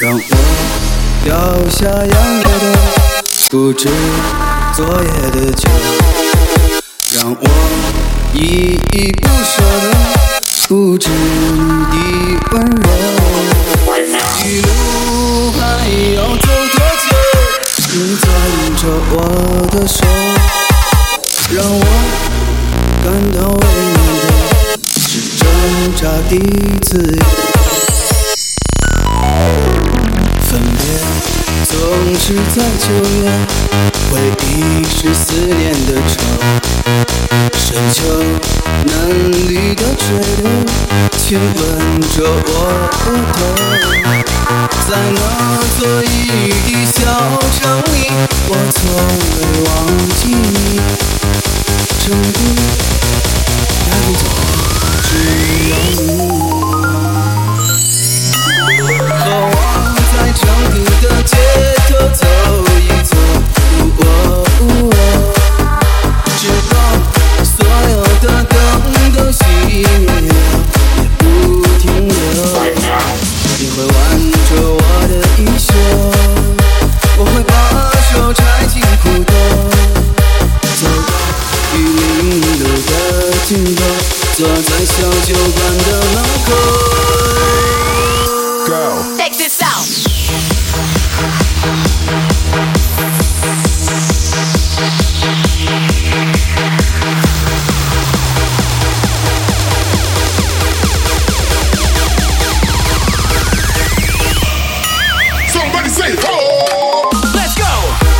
让我掉下杨过的不知昨夜的酒，让我依依不舍的不知你的温柔。一路还要走多久？你攥着我的手，让我感到为难的是挣扎的自由。分别总是在9月，回忆是思念的愁，深秋嫩绿的垂柳亲吻着我额头。在那座异地小城里，我从未忘记你，成都带不走只有你。和我在成都的街头走一走，直到所有的灯都熄灭了，也不停留。你会挽着我的衣袖，我会把手揣进裤兜，走到玉林路的尽头，坐在小酒馆的门口。 Check this out. Somebody say, oh! Let's go.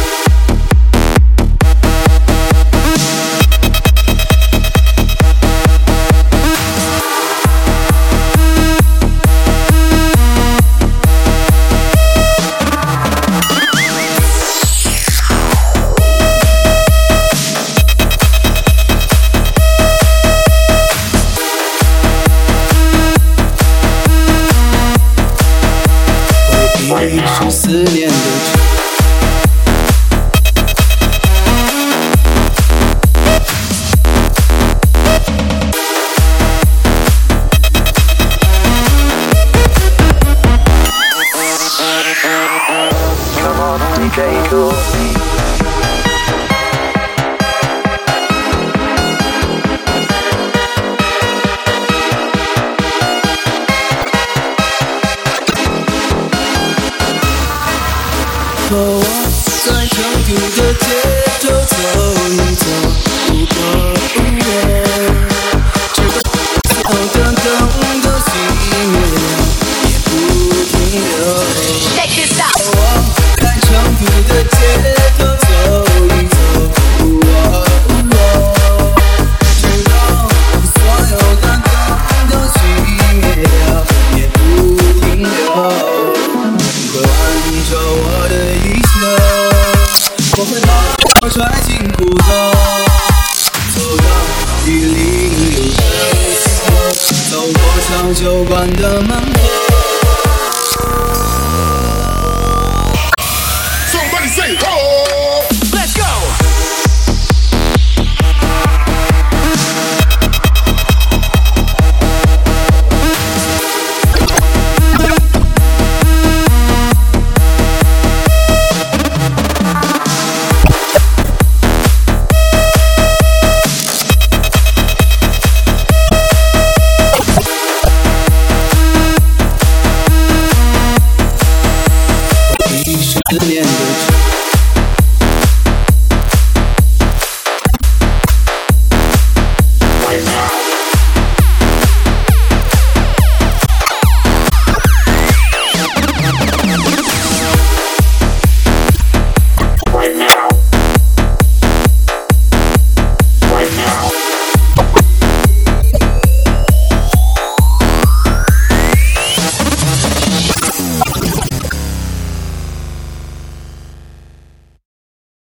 回忆是思念的愁，和我在成都的街头走一走，直到所有的灯都熄灭了，也不停留。 Check this out. 和我在成都的街头走一走，直到所有的灯都熄灭了，也不停留。你会挽着我的衣袖，我会把手揣进裤兜，走到玉林路的尽头，走过小酒馆的门口。